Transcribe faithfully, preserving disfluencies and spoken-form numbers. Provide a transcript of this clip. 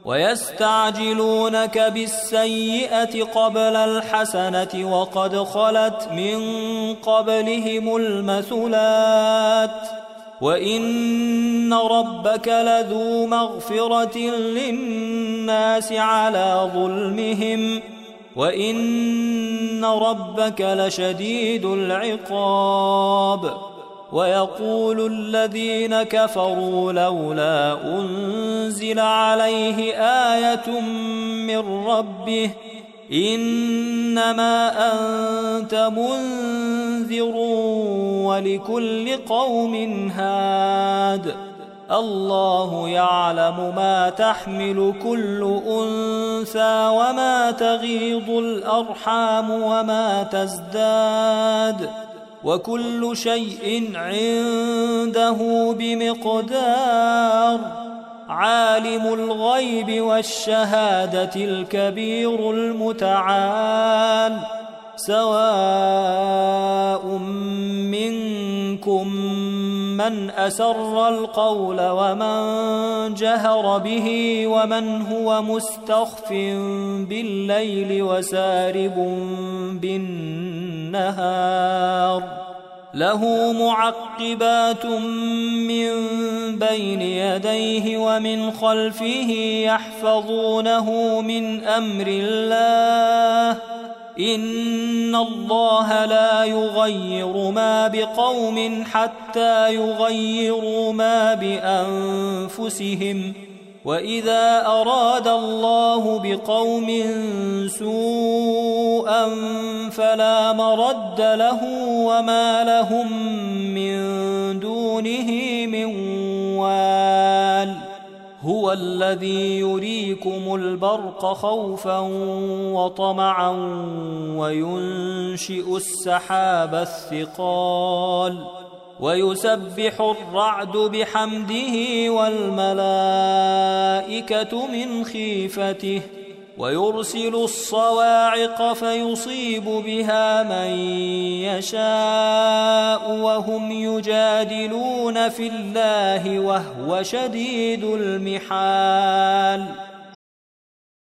ويستعجلونك بالسيئة قبل الحسنة وقد خلت من قبلهم المثلات وإن ربك لذو مغفرة للناس على ظلمهم وإن ربك لشديد العقاب. ويقول الذين كفروا لولا أنزل عليه آية من ربه إنما أنت منذر ولكل قوم هاد الله يعلم ما تحمل كل أنثى وما تغيض الأرحام وما تزداد وكل شيء عنده بمقدار. عالم الغيب والشهادة الكبير المتعال سواء منكم من أسر القول ومن جهر به ومن هو مستخف بالليل وسارب بالنهار له معقبات من بين يديه ومن خلفه يحفظونه من أمر الله إن الله لا يغير ما بقوم حتى يغيروا ما بأنفسهم وإذا أراد الله بقوم سوءا فلا مرد له وما لهم من دونه من وال. هو الذي يريكم البرق خوفا وطمعا وينشئ السحاب الثقال ويسبح الرعد بحمده والملائكة من خيفته ويرسل الصواعق فيصيب بها من يشاء وهم يجادلون في الله وهو شديد المحال.